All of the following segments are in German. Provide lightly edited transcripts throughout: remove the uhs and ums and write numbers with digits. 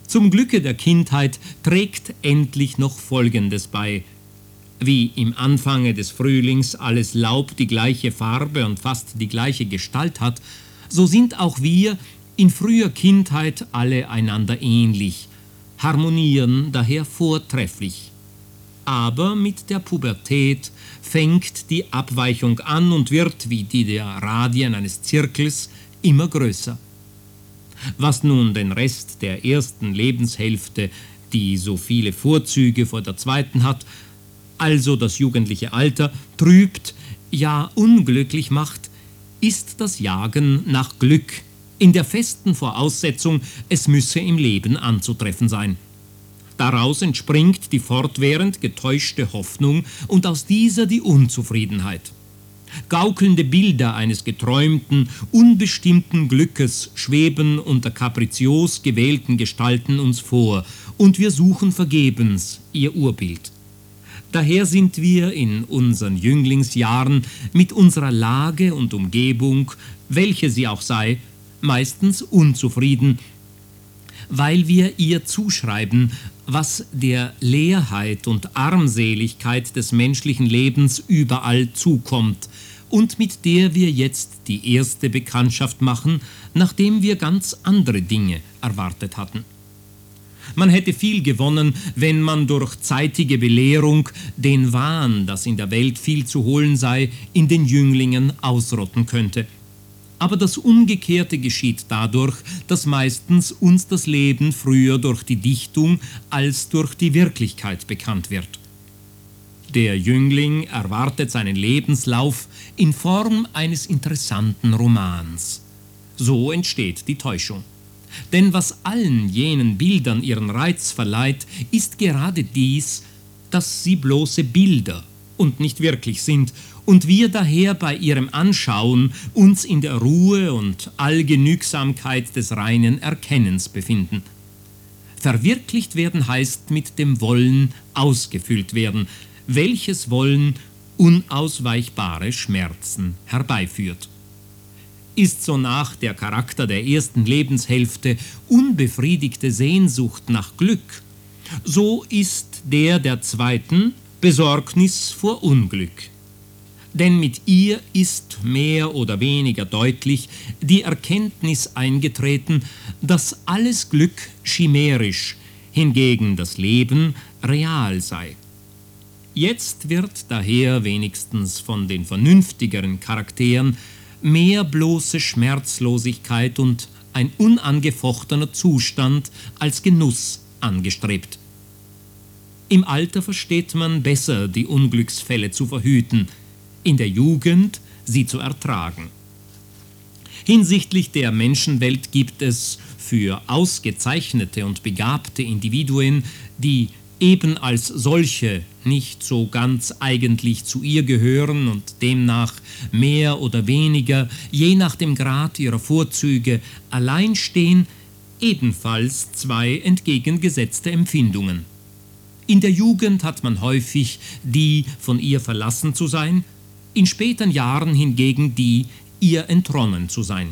Zum Glücke der Kindheit trägt endlich noch Folgendes bei: Wie im Anfange des Frühlings alles Laub die gleiche Farbe und fast die gleiche Gestalt hat, so sind auch wir in früher Kindheit alle einander ähnlich, harmonieren daher vortrefflich. Aber mit der Pubertät fängt die Abweichung an und wird, wie die der Radien eines Zirkels, immer größer. Was nun den Rest der ersten Lebenshälfte, die so viele Vorzüge vor der zweiten hat, also das jugendliche Alter, trübt, ja unglücklich macht, ist das Jagen nach Glück, in der festen Voraussetzung, es müsse im Leben anzutreffen sein. Daraus entspringt die fortwährend getäuschte Hoffnung und aus dieser die Unzufriedenheit. Gaukelnde Bilder eines geträumten, unbestimmten Glückes schweben unter kaprizios gewählten Gestalten uns vor, und wir suchen vergebens ihr Urbild. Daher sind wir in unseren Jünglingsjahren mit unserer Lage und Umgebung, welche sie auch sei, meistens unzufrieden, weil wir ihr zuschreiben, was der Leerheit und Armseligkeit des menschlichen Lebens überall zukommt und mit der wir jetzt die erste Bekanntschaft machen, nachdem wir ganz andere Dinge erwartet hatten. Man hätte viel gewonnen, wenn man durch zeitige Belehrung den Wahn, dass in der Welt viel zu holen sei, in den Jünglingen ausrotten könnte. Aber das Umgekehrte geschieht dadurch, dass meistens uns das Leben früher durch die Dichtung als durch die Wirklichkeit bekannt wird. Der Jüngling erwartet seinen Lebenslauf in Form eines interessanten Romans. So entsteht die Täuschung. Denn was allen jenen Bildern ihren Reiz verleiht, ist gerade dies, dass sie bloße Bilder und nicht wirklich sind, und wir daher bei ihrem Anschauen uns in der Ruhe und Allgenügsamkeit des reinen Erkennens befinden. Verwirklicht werden heißt mit dem Wollen ausgefüllt werden, welches Wollen unausweichbare Schmerzen herbeiführt. Ist sonach der Charakter der ersten Lebenshälfte unbefriedigte Sehnsucht nach Glück, so ist der zweiten Besorgnis vor Unglück. Denn mit ihr ist mehr oder weniger deutlich die Erkenntnis eingetreten, dass alles Glück chimärisch, hingegen das Leben real sei. Jetzt wird daher wenigstens von den vernünftigeren Charakteren mehr bloße Schmerzlosigkeit und ein unangefochtener Zustand als Genuss angestrebt. Im Alter versteht man besser, die Unglücksfälle zu verhüten, in der Jugend sie zu ertragen. Hinsichtlich der Menschenwelt gibt es für ausgezeichnete und begabte Individuen, die eben als solche nicht so ganz eigentlich zu ihr gehören und demnach mehr oder weniger, je nach dem Grad ihrer Vorzüge, allein stehen, ebenfalls zwei entgegengesetzte Empfindungen. In der Jugend hat man häufig die, von ihr verlassen zu sein, in späteren Jahren hingegen die, ihr entronnen zu sein.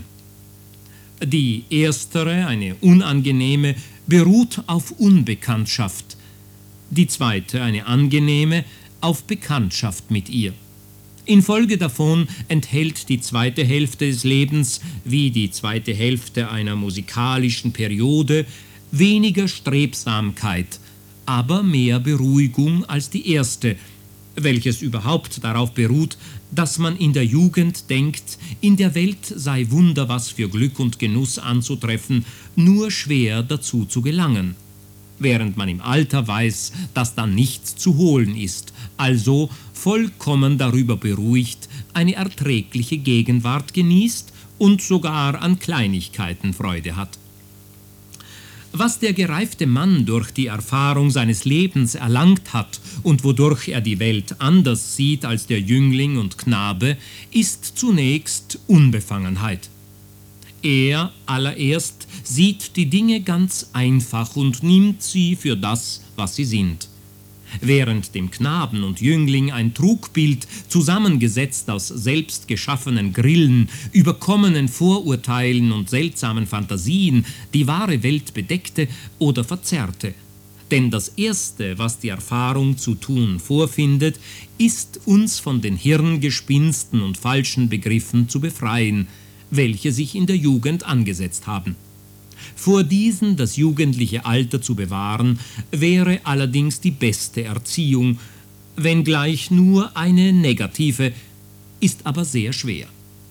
Die erstere, eine unangenehme, beruht auf Unbekanntschaft, die zweite, eine angenehme, auf Bekanntschaft mit ihr. Infolge davon enthält die zweite Hälfte des Lebens, wie die zweite Hälfte einer musikalischen Periode, weniger Strebsamkeit, aber mehr Beruhigung als die erste, welches überhaupt darauf beruht, dass man in der Jugend denkt, in der Welt sei Wunder was für Glück und Genuss anzutreffen, nur schwer dazu zu gelangen. Während man im Alter weiß, dass dann nichts zu holen ist, also vollkommen darüber beruhigt, eine erträgliche Gegenwart genießt und sogar an Kleinigkeiten Freude hat. Was der gereifte Mann durch die Erfahrung seines Lebens erlangt hat und wodurch er die Welt anders sieht als der Jüngling und Knabe, ist zunächst Unbefangenheit. Er allererst sieht die Dinge ganz einfach und nimmt sie für das, was sie sind. Während dem Knaben und Jüngling ein Trugbild, zusammengesetzt aus selbst geschaffenen Grillen, überkommenen Vorurteilen und seltsamen Fantasien, die wahre Welt bedeckte oder verzerrte. Denn das Erste, was die Erfahrung zu tun vorfindet, ist, uns von den Hirngespinsten und falschen Begriffen zu befreien, welche sich in der Jugend angesetzt haben. Vor diesen das jugendliche Alter zu bewahren, wäre allerdings die beste Erziehung, wenngleich nur eine negative, ist aber sehr schwer.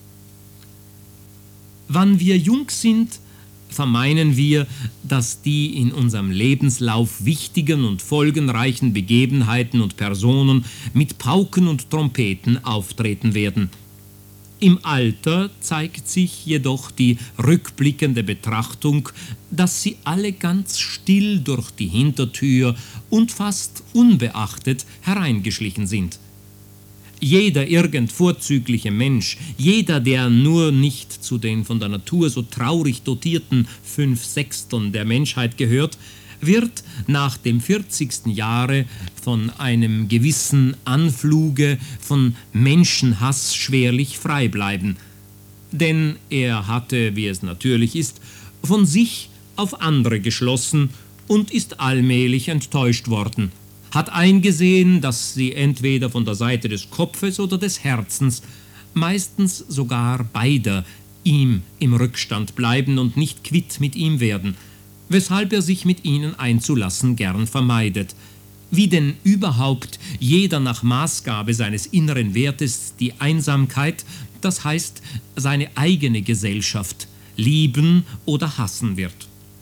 Wann wir jung sind, vermeinen wir, dass die in unserem Lebenslauf wichtigen und folgenreichen Begebenheiten und Personen mit Pauken und Trompeten auftreten werden. Im Alter zeigt sich jedoch die rückblickende Betrachtung, dass sie alle ganz still durch die Hintertür und fast unbeachtet hereingeschlichen sind. Jeder irgend vorzügliche Mensch, jeder, der nur nicht zu den von der Natur so traurig dotierten 5/6 der Menschheit gehört, wird nach dem 40. Jahre von einem gewissen Anfluge von Menschenhass schwerlich frei bleiben. Denn er hatte, wie es natürlich ist, von sich auf andere geschlossen und ist allmählich enttäuscht worden, hat eingesehen, dass sie entweder von der Seite des Kopfes oder des Herzens, meistens sogar beider, ihm im Rückstand bleiben und nicht quitt mit ihm werden, weshalb er sich mit ihnen einzulassen gern vermeidet, wie denn überhaupt jeder nach Maßgabe seines inneren Wertes die Einsamkeit, das heißt seine eigene Gesellschaft, lieben oder hassen wird.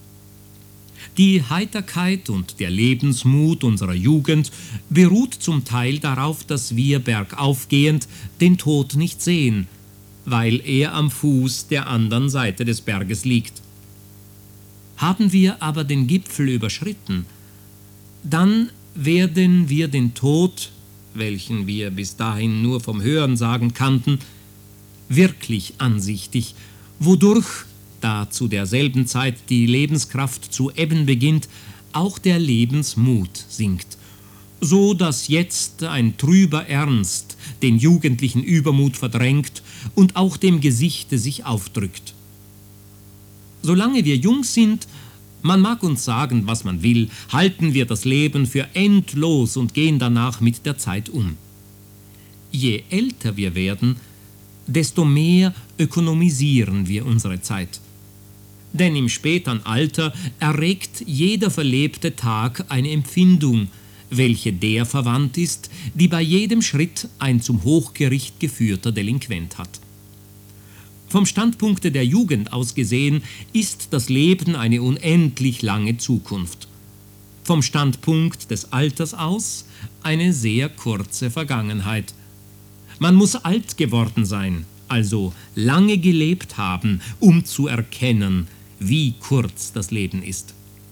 Die Heiterkeit und der Lebensmut unserer Jugend beruht zum Teil darauf, dass wir bergaufgehend den Tod nicht sehen, weil er am Fuß der anderen Seite des Berges liegt. Haben wir aber den Gipfel überschritten, dann werden wir den Tod, welchen wir bis dahin nur vom Hörensagen kannten, wirklich ansichtig, wodurch, da zu derselben Zeit die Lebenskraft zu ebben beginnt, auch der Lebensmut sinkt, so dass jetzt ein trüber Ernst den jugendlichen Übermut verdrängt und auch dem Gesichte sich aufdrückt. Solange wir jung sind, man mag uns sagen, was man will, halten wir das Leben für endlos und gehen danach mit der Zeit um. Je älter wir werden, desto mehr ökonomisieren wir unsere Zeit. Denn im späteren Alter erregt jeder verlebte Tag eine Empfindung, welche der verwandt ist, die bei jedem Schritt ein zum Hochgericht geführter Delinquent hat. Vom Standpunkte der Jugend aus gesehen ist das Leben eine unendlich lange Zukunft. Vom Standpunkt des Alters aus eine sehr kurze Vergangenheit. Man muss alt geworden sein, also lange gelebt haben, um zu erkennen, wie kurz das Leben ist.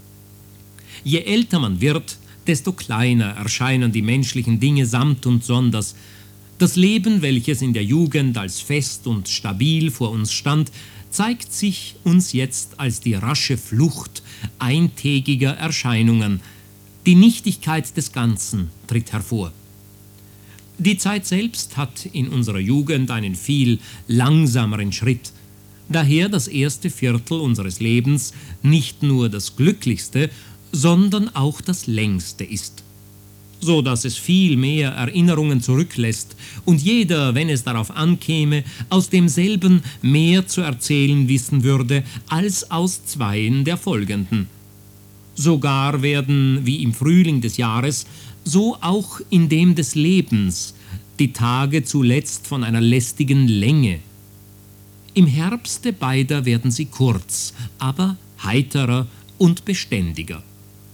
Je älter man wird, desto kleiner erscheinen die menschlichen Dinge samt und sonders. Das Leben, welches in der Jugend als fest und stabil vor uns stand, zeigt sich uns jetzt als die rasche Flucht eintägiger Erscheinungen. Die Nichtigkeit des Ganzen tritt hervor. Die Zeit selbst hat in unserer Jugend einen viel langsameren Schritt, daher das erste Viertel unseres Lebens nicht nur das glücklichste, sondern auch das längste ist, so dass es viel mehr Erinnerungen zurücklässt und jeder, wenn es darauf ankäme, aus demselben mehr zu erzählen wissen würde, als aus zweien der folgenden. Sogar werden, wie im Frühling des Jahres, so auch in dem des Lebens, die Tage zuletzt von einer lästigen Länge. Im Herbste beider werden sie kurz, aber heiterer und beständiger.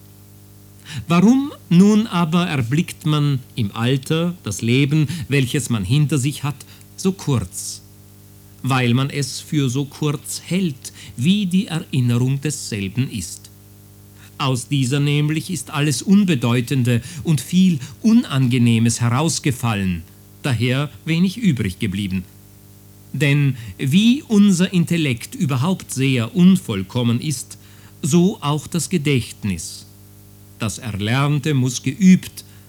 Warum nun aber erblickt man im Alter das Leben, welches man hinter sich hat, so kurz? Weil man es für so kurz hält, wie die Erinnerung desselben ist. Aus dieser nämlich ist alles Unbedeutende und viel Unangenehmes herausgefallen, daher wenig übrig geblieben. Denn wie unser Intellekt überhaupt sehr unvollkommen ist, so auch das Gedächtnis. Das Erlernte muss geübt,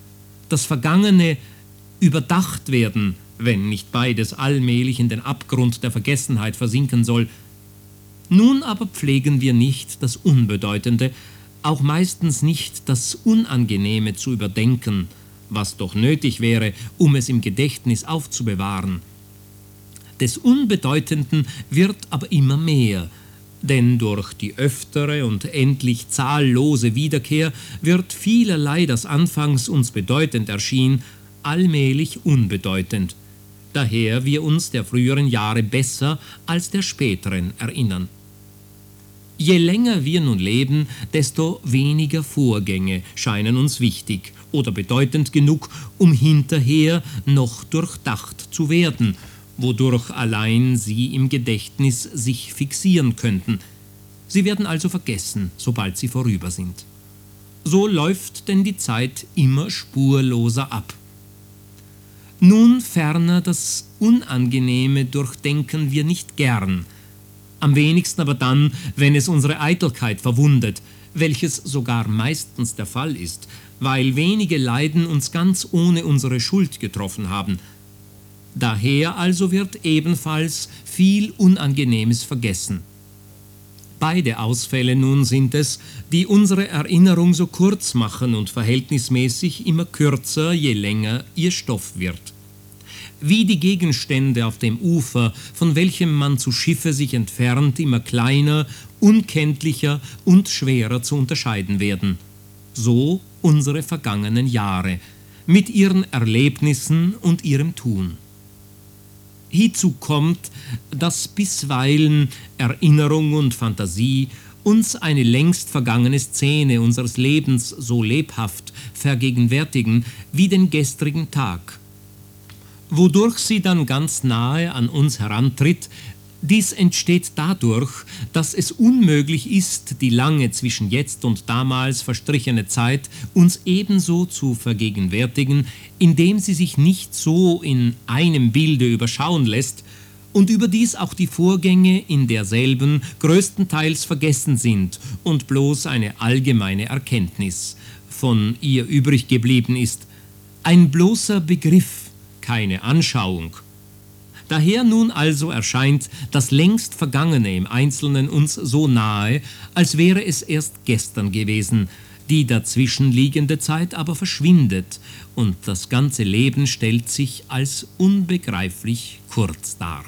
das Vergangene überdacht werden, wenn nicht beides allmählich in den Abgrund der Vergessenheit versinken soll. Nun aber pflegen wir nicht das Unbedeutende, auch meistens nicht das Unangenehme zu überdenken, was doch nötig wäre, um es im Gedächtnis aufzubewahren. Des Unbedeutenden wird aber immer mehr, denn durch die öftere und endlich zahllose Wiederkehr wird vielerlei, das anfangs uns bedeutend erschien, allmählich unbedeutend, daher wir uns der früheren Jahre besser als der späteren erinnern. Je länger wir nun leben, desto weniger Vorgänge scheinen uns wichtig oder bedeutend genug, um hinterher noch durchdacht zu werden, wodurch allein sie im Gedächtnis sich fixieren könnten. Sie werden also vergessen, sobald sie vorüber sind. So läuft denn die Zeit immer spurloser ab. Nun ferner das Unangenehme durchdenken wir nicht gern, am wenigsten aber dann, wenn es unsere Eitelkeit verwundet, welches sogar meistens der Fall ist, weil wenige Leiden uns ganz ohne unsere Schuld getroffen haben. Daher also wird ebenfalls viel Unangenehmes vergessen. Beide Ausfälle nun sind es, die unsere Erinnerung so kurz machen und verhältnismäßig immer kürzer, je länger ihr Stoff wird. Wie die Gegenstände auf dem Ufer, von welchem man zu Schiffe sich entfernt, immer kleiner, unkenntlicher und schwerer zu unterscheiden werden. So unsere vergangenen Jahre, mit ihren Erlebnissen und ihrem Tun. Hiezu kommt, dass bisweilen Erinnerung und Fantasie uns eine längst vergangene Szene unseres Lebens so lebhaft vergegenwärtigen wie den gestrigen Tag, wodurch sie dann ganz nahe an uns herantritt. Dies entsteht dadurch, dass es unmöglich ist, die lange zwischen jetzt und damals verstrichene Zeit uns ebenso zu vergegenwärtigen, indem sie sich nicht so in einem Bilde überschauen lässt und überdies auch die Vorgänge in derselben größtenteils vergessen sind und bloß eine allgemeine Erkenntnis von ihr übrig geblieben ist, ein bloßer Begriff, keine Anschauung. Daher nun also erscheint das längst Vergangene im Einzelnen uns so nahe, als wäre es erst gestern gewesen, die dazwischenliegende Zeit aber verschwindet und das ganze Leben stellt sich als unbegreiflich kurz dar.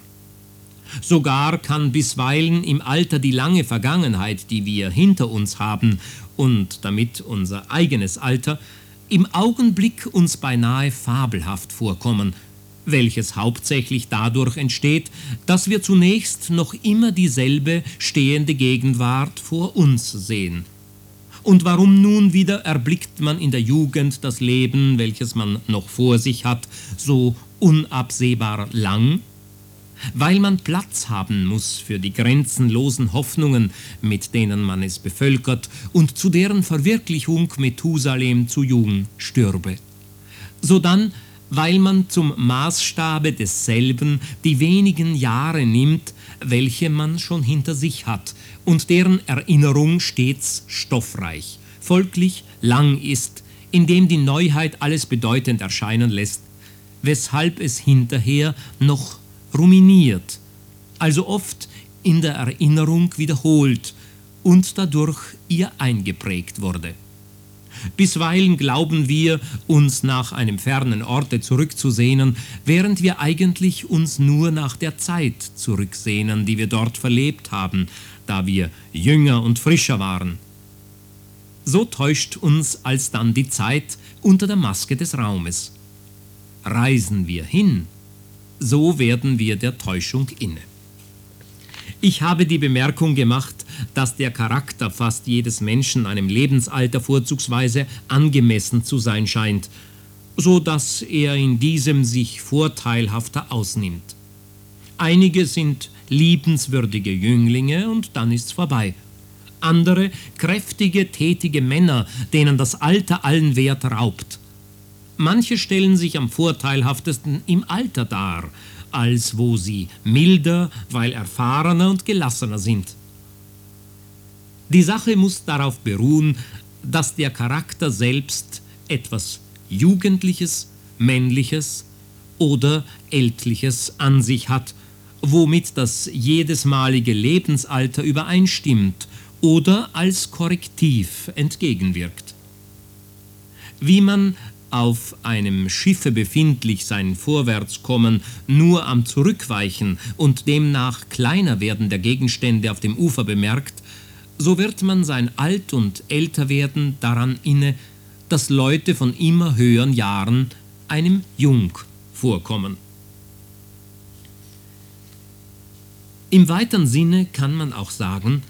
Sogar kann bisweilen im Alter die lange Vergangenheit, die wir hinter uns haben, und damit unser eigenes Alter, im Augenblick uns beinahe fabelhaft vorkommen, welches hauptsächlich dadurch entsteht, dass wir zunächst noch immer dieselbe stehende Gegenwart vor uns sehen. Und warum nun wieder erblickt man in der Jugend das Leben, welches man noch vor sich hat, so unabsehbar lang? Weil man Platz haben muss für die grenzenlosen Hoffnungen, mit denen man es bevölkert und zu deren Verwirklichung Methusalem zu jung stürbe. Sodann, weil man zum Maßstabe desselben die wenigen Jahre nimmt, welche man schon hinter sich hat und deren Erinnerung stets stoffreich, folglich lang ist, indem die Neuheit alles bedeutend erscheinen lässt, weshalb es hinterher noch ruminiert, also oft in der Erinnerung wiederholt und dadurch ihr eingeprägt wurde. Bisweilen glauben wir, uns nach einem fernen Orte zurückzusehnen, während wir eigentlich uns nur nach der Zeit zurücksehnen, die wir dort verlebt haben, da wir jünger und frischer waren. So täuscht uns alsdann die Zeit unter der Maske des Raumes. Reisen wir hin, so werden wir der Täuschung inne. Ich habe die Bemerkung gemacht, dass der Charakter fast jedes Menschen einem Lebensalter vorzugsweise angemessen zu sein scheint, so dass er in diesem sich vorteilhafter ausnimmt. Einige sind liebenswürdige Jünglinge und dann ist's vorbei. Andere kräftige, tätige Männer, denen das Alter allen Wert raubt. Manche stellen sich am vorteilhaftesten im Alter dar, als wo sie milder, weil erfahrener und gelassener sind. Die Sache muss darauf beruhen, dass der Charakter selbst etwas Jugendliches, Männliches oder Ältliches an sich hat, womit das jedesmalige Lebensalter übereinstimmt oder als Korrektiv entgegenwirkt. Wie man auf einem Schiffe befindlich sein Vorwärtskommen nur am Zurückweichen und demnach kleiner werden der Gegenstände auf dem Ufer bemerkt, so wird man sein Alt- und Älterwerden daran inne, dass Leute von immer höheren Jahren einem jung vorkommen. Im weiteren Sinne kann man auch sagen,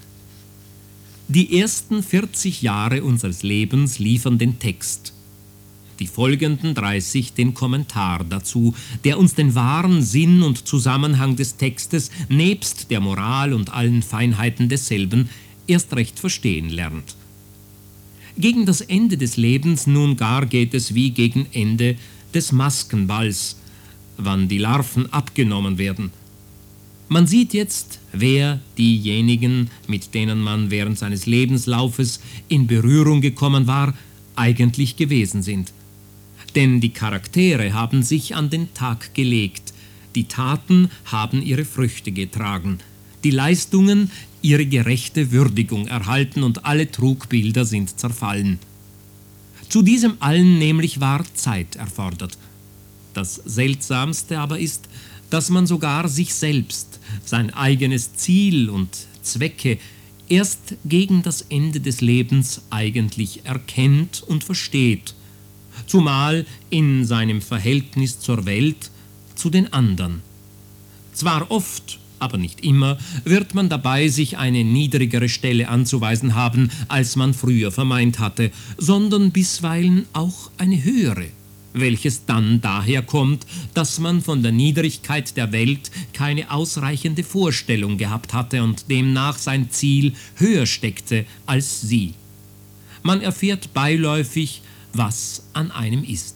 die ersten 40 Jahre unseres Lebens liefern den Text, die folgenden 30 den Kommentar dazu, der uns den wahren Sinn und Zusammenhang des Textes nebst der Moral und allen Feinheiten desselben erst recht verstehen lernt. Gegen das Ende des Lebens nun gar geht es wie gegen Ende des Maskenballs, wann die Larven abgenommen werden. Man sieht jetzt, wer diejenigen, mit denen man während seines Lebenslaufes in Berührung gekommen war, eigentlich gewesen sind. Denn die Charaktere haben sich an den Tag gelegt, die Taten haben ihre Früchte getragen, die Leistungen ihre gerechte Würdigung erhalten und alle Trugbilder sind zerfallen. Zu diesem allen nämlich war Zeit erfordert. Das Seltsamste aber ist, dass man sogar sich selbst, sein eigenes Ziel und Zwecke erst gegen das Ende des Lebens eigentlich erkennt und versteht, zumal in seinem Verhältnis zur Welt, zu den anderen. Zwar oft, aber nicht immer, wird man dabei sich eine niedrigere Stelle anzuweisen haben, als man früher vermeint hatte, sondern bisweilen auch eine höhere, welches dann daher kommt, dass man von der Niedrigkeit der Welt keine ausreichende Vorstellung gehabt hatte und demnach sein Ziel höher steckte als sie. Man erfährt beiläufig, was an einem ist.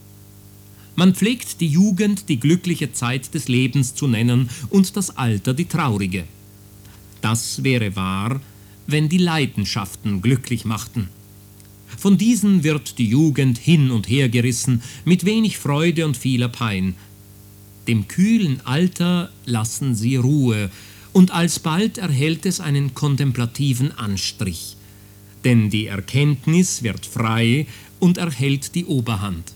Man pflegt die Jugend die glückliche Zeit des Lebens zu nennen und das Alter die traurige. Das wäre wahr, wenn die Leidenschaften glücklich machten. Von diesen wird die Jugend hin und her gerissen, mit wenig Freude und vieler Pein. Dem kühlen Alter lassen sie Ruhe, und alsbald erhält es einen kontemplativen Anstrich. Denn die Erkenntnis wird frei und erhält die Oberhand.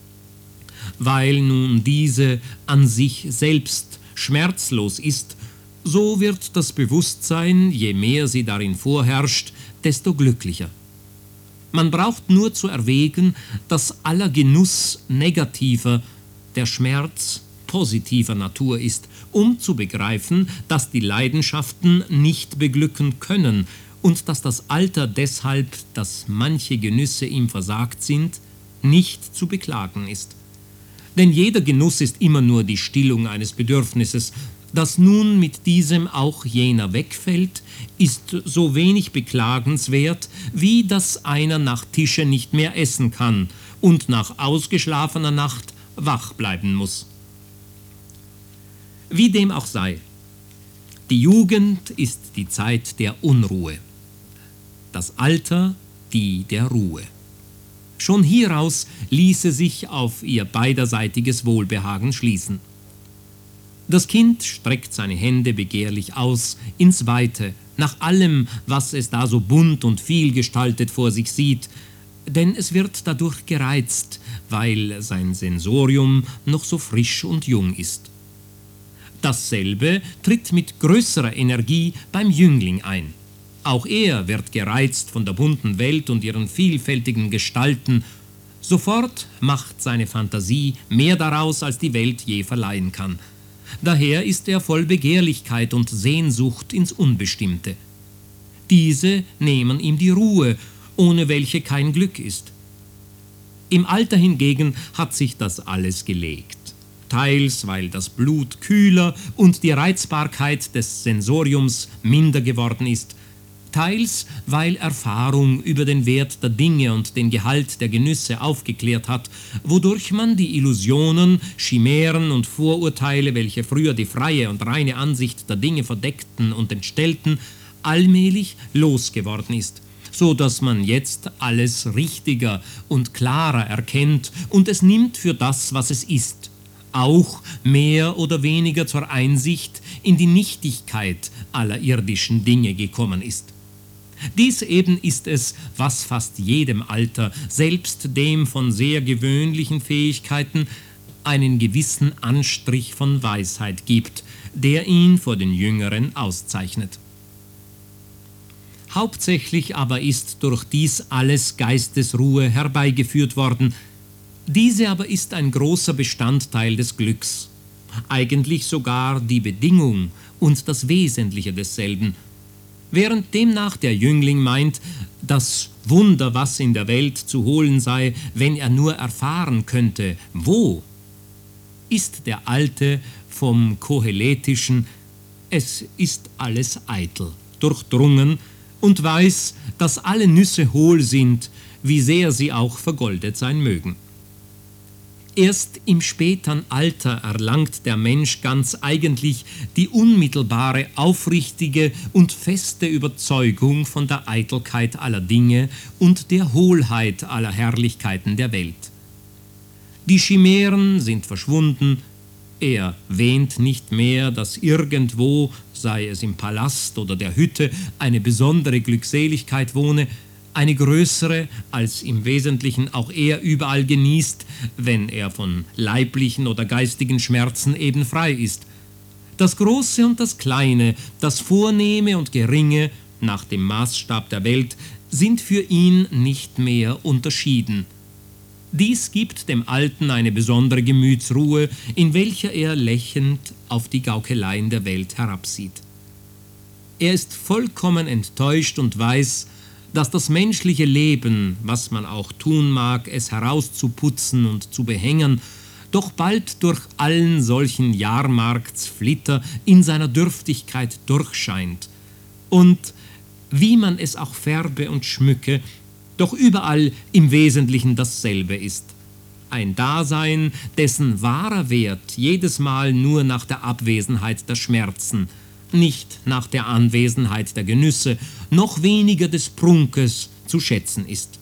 Weil nun diese an sich selbst schmerzlos ist, so wird das Bewusstsein, je mehr sie darin vorherrscht, desto glücklicher. Man braucht nur zu erwägen, dass aller Genuss negativer, der Schmerz positiver Natur ist, um zu begreifen, dass die Leidenschaften nicht beglücken können und dass das Alter deshalb, dass manche Genüsse ihm versagt sind, nicht zu beklagen ist. Denn jeder Genuss ist immer nur die Stillung eines Bedürfnisses. Dass nun mit diesem auch jener wegfällt, ist so wenig beklagenswert, wie dass einer nach Tische nicht mehr essen kann und nach ausgeschlafener Nacht wach bleiben muss. Wie dem auch sei, die Jugend ist die Zeit der Unruhe, das Alter die der Ruhe. Schon hieraus ließe sich auf ihr beiderseitiges Wohlbehagen schließen. Das Kind streckt seine Hände begehrlich aus ins Weite, nach allem, was es da so bunt und vielgestaltet vor sich sieht, denn es wird dadurch gereizt, weil sein Sensorium noch so frisch und jung ist. Dasselbe tritt mit größerer Energie beim Jüngling ein. Auch er wird gereizt von der bunten Welt und ihren vielfältigen Gestalten. Sofort macht seine Fantasie mehr daraus, als die Welt je verleihen kann. Daher ist er voll Begehrlichkeit und Sehnsucht ins Unbestimmte. Diese nehmen ihm die Ruhe, ohne welche kein Glück ist. Im Alter hingegen hat sich das alles gelegt. Teils, weil das Blut kühler und die Reizbarkeit des Sensoriums minder geworden ist, teils, weil Erfahrung über den Wert der Dinge und den Gehalt der Genüsse aufgeklärt hat, wodurch man die Illusionen, Chimären und Vorurteile, welche früher die freie und reine Ansicht der Dinge verdeckten und entstellten, allmählich losgeworden ist, so dass man jetzt alles richtiger und klarer erkennt und es nimmt für das, was es ist, auch mehr oder weniger zur Einsicht in die Nichtigkeit aller irdischen Dinge gekommen ist. Dies eben ist es, was fast jedem Alter, selbst dem von sehr gewöhnlichen Fähigkeiten, einen gewissen Anstrich von Weisheit gibt, der ihn vor den Jüngeren auszeichnet. Hauptsächlich aber ist durch dies alles Geistesruhe herbeigeführt worden. Diese aber ist ein großer Bestandteil des Glücks, eigentlich sogar die Bedingung und das Wesentliche desselben. Während demnach der Jüngling meint, das Wunder, was in der Welt zu holen sei, wenn er nur erfahren könnte, wo, ist der Alte vom Koheletischen, es ist alles eitel, durchdrungen und weiß, dass alle Nüsse hohl sind, wie sehr sie auch vergoldet sein mögen. Erst im spätern Alter erlangt der Mensch ganz eigentlich die unmittelbare, aufrichtige und feste Überzeugung von der Eitelkeit aller Dinge und der Hohlheit aller Herrlichkeiten der Welt. Die Chimären sind verschwunden, er wähnt nicht mehr, dass irgendwo, sei es im Palast oder der Hütte, eine besondere Glückseligkeit wohne, eine größere, als im Wesentlichen auch er überall genießt, wenn er von leiblichen oder geistigen Schmerzen eben frei ist. Das Große und das Kleine, das Vornehme und Geringe, nach dem Maßstab der Welt, sind für ihn nicht mehr unterschieden. Dies gibt dem Alten eine besondere Gemütsruhe, in welcher er lächelnd auf die Gaukeleien der Welt herabsieht. Er ist vollkommen enttäuscht und weiß, dass das menschliche Leben, was man auch tun mag, es herauszuputzen und zu behängen, doch bald durch allen solchen Jahrmarktsflitter in seiner Dürftigkeit durchscheint und, wie man es auch färbe und schmücke, doch überall im Wesentlichen dasselbe ist. Ein Dasein, dessen wahrer Wert jedes Mal nur nach der Abwesenheit der Schmerzen, nicht nach der Anwesenheit der Genüsse, noch weniger des Prunkes zu schätzen ist.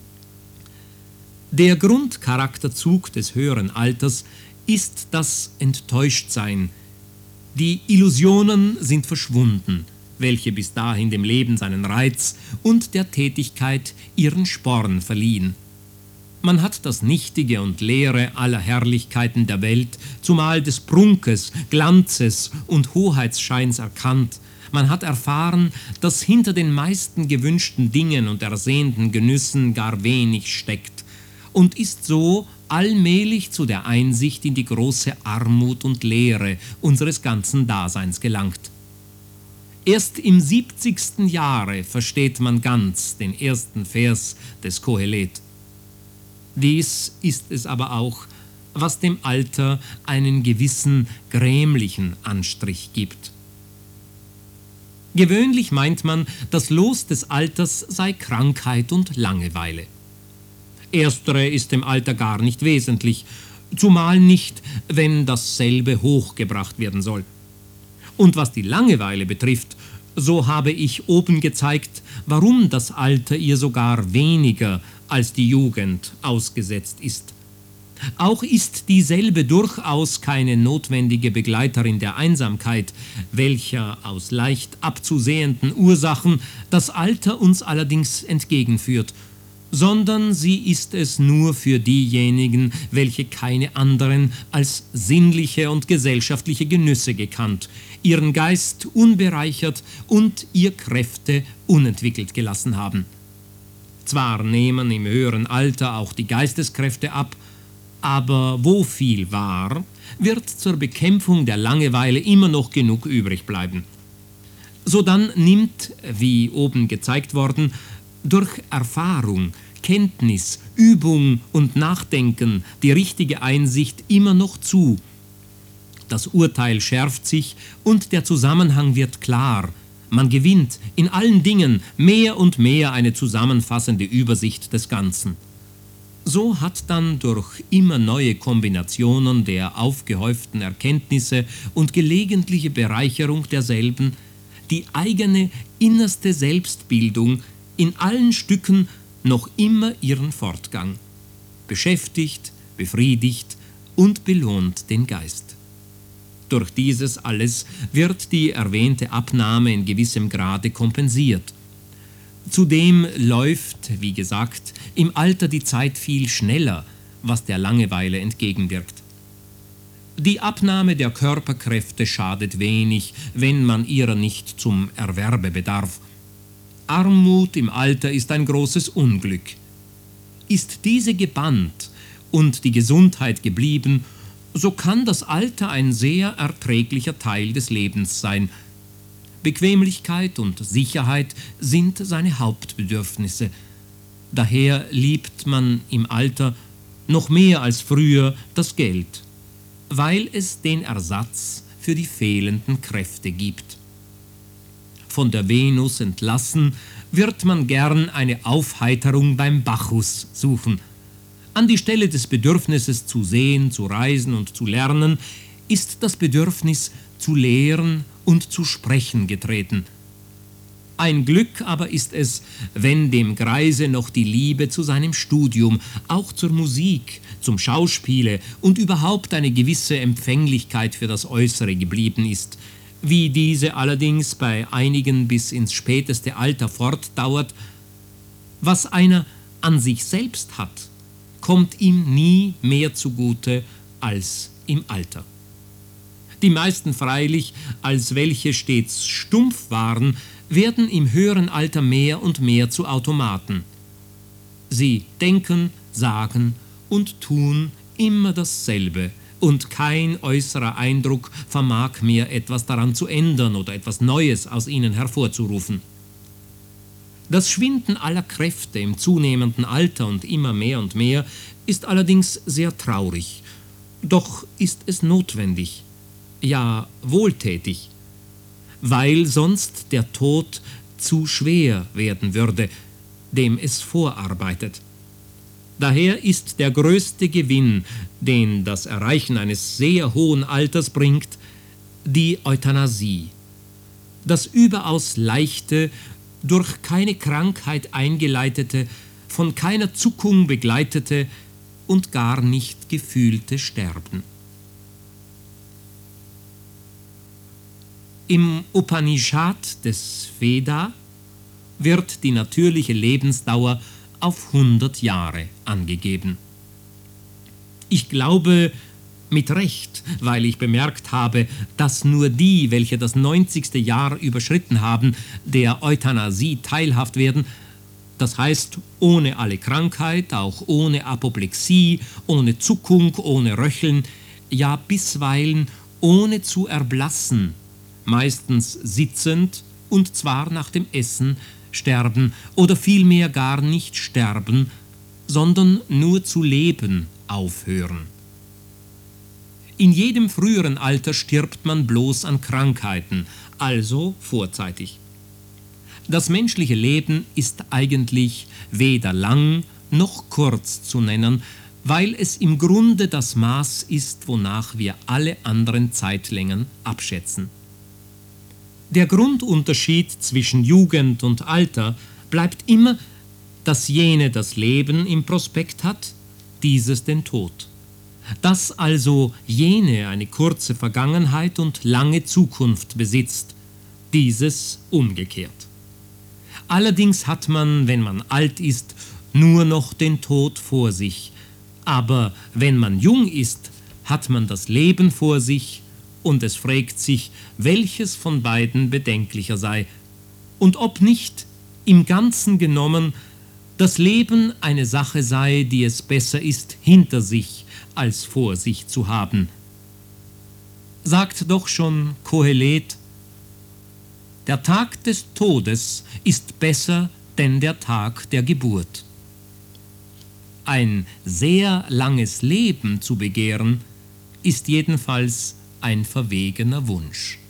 Der Grundcharakterzug des höheren Alters ist das Enttäuschtsein. Die Illusionen sind verschwunden, welche bis dahin dem Leben seinen Reiz und der Tätigkeit ihren Sporn verliehen. Man hat das Nichtige und Leere aller Herrlichkeiten der Welt, zumal des Prunkes, Glanzes und Hoheitsscheins erkannt. Man hat erfahren, dass hinter den meisten gewünschten Dingen und ersehnten Genüssen gar wenig steckt und ist so allmählich zu der Einsicht in die große Armut und Leere unseres ganzen Daseins gelangt. Erst im 70. Jahre versteht man ganz den ersten Vers des Kohelet. Dies ist es aber auch, was dem Alter einen gewissen grämlichen Anstrich gibt. Gewöhnlich meint man, das Los des Alters sei Krankheit und Langeweile. Erstere ist dem Alter gar nicht wesentlich, zumal nicht, wenn dasselbe hochgebracht werden soll. Und was die Langeweile betrifft, so habe ich oben gezeigt, warum das Alter ihr sogar weniger als die Jugend ausgesetzt ist. Auch ist dieselbe durchaus keine notwendige Begleiterin der Einsamkeit, welcher aus leicht abzusehenden Ursachen das Alter uns allerdings entgegenführt, sondern sie ist es nur für diejenigen, welche keine anderen als sinnliche und gesellschaftliche Genüsse gekannt, ihren Geist unbereichert und ihr Kräfte unentwickelt gelassen haben. Zwar nehmen im höheren Alter auch die Geisteskräfte ab, aber wo viel war, wird zur Bekämpfung der Langeweile immer noch genug übrig bleiben. Sodann nimmt, wie oben gezeigt worden, durch Erfahrung, Kenntnis, Übung und Nachdenken die richtige Einsicht immer noch zu. Das Urteil schärft sich und der Zusammenhang wird klar. Man gewinnt in allen Dingen mehr und mehr eine zusammenfassende Übersicht des Ganzen. So hat dann durch immer neue Kombinationen der aufgehäuften Erkenntnisse und gelegentliche Bereicherung derselben die eigene innerste Selbstbildung in allen Stücken noch immer ihren Fortgang, beschäftigt, befriedigt und belohnt den Geist. Durch dieses alles wird die erwähnte Abnahme in gewissem Grade kompensiert. Zudem läuft, wie gesagt, im Alter die Zeit viel schneller, was der Langeweile entgegenwirkt. Die Abnahme der Körperkräfte schadet wenig, wenn man ihrer nicht zum Erwerbe bedarf. Armut im Alter ist ein großes Unglück. Ist diese gebannt und die Gesundheit geblieben, so kann das Alter ein sehr erträglicher Teil des Lebens sein. Bequemlichkeit und Sicherheit sind seine Hauptbedürfnisse. Daher liebt man im Alter noch mehr als früher das Geld, weil es den Ersatz für die fehlenden Kräfte gibt. Von der Venus entlassen, wird man gern eine Aufheiterung beim Bacchus suchen. An die Stelle des Bedürfnisses zu sehen, zu reisen und zu lernen, ist das Bedürfnis zu lehren und zu sprechen getreten. Ein Glück aber ist es, wenn dem Greise noch die Liebe zu seinem Studium, auch zur Musik, zum Schauspiele und überhaupt eine gewisse Empfänglichkeit für das Äußere geblieben ist. Wie diese allerdings bei einigen bis ins späteste Alter fortdauert, was einer an sich selbst hat, kommt ihm nie mehr zugute als im Alter. Die meisten freilich, als welche stets stumpf waren, werden im höheren Alter mehr und mehr zu Automaten. Sie denken, sagen und tun immer dasselbe, und kein äußerer Eindruck vermag mehr etwas daran zu ändern oder etwas Neues aus ihnen hervorzurufen. Das Schwinden aller Kräfte im zunehmenden Alter und mehr ist allerdings sehr traurig. Doch ist es notwendig, ja wohltätig, weil sonst der Tod zu schwer werden würde, dem es vorarbeitet. Daher ist der größte Gewinn, den das Erreichen eines sehr hohen Alters bringt, die Euthanasie. Das überaus leichte, durch keine Krankheit eingeleitete, von keiner Zuckung begleitete und gar nicht gefühlte Sterben. Im Upanishad des Veda wird die natürliche Lebensdauer auf 100 Jahre angegeben. Ich glaube mit Recht, weil ich bemerkt habe, dass nur die, welche das 90. Jahr überschritten haben, der Euthanasie teilhaft werden, das heißt ohne alle Krankheit, auch ohne Apoplexie, ohne Zuckung, ohne Röcheln, ja bisweilen ohne zu erblassen, meistens sitzend und zwar nach dem Essen sterben oder vielmehr gar nicht sterben, sondern nur zu leben aufhören. In jedem früheren Alter stirbt man bloß an Krankheiten, also vorzeitig. Das menschliche Leben ist eigentlich weder lang noch kurz zu nennen, weil es im Grunde das Maß ist, wonach wir alle anderen Zeitlängen abschätzen. Der Grundunterschied zwischen Jugend und Alter bleibt immer, dass jene das Leben im Prospekt hat, dieses den Tod. Dass also jene eine kurze Vergangenheit und lange Zukunft besitzt, dieses umgekehrt. Allerdings hat man, wenn man alt ist, nur noch den Tod vor sich, aber wenn man jung ist, hat man das Leben vor sich, und es fragt sich, welches von beiden bedenklicher sei, und ob nicht, im Ganzen genommen, das Leben eine Sache sei, die es besser ist, hinter sich als vor sich zu haben. Sagt doch schon Kohelet: Der Tag des Todes ist besser denn der Tag der Geburt. Ein sehr langes Leben zu begehren, ist jedenfalls ein verwegener Wunsch.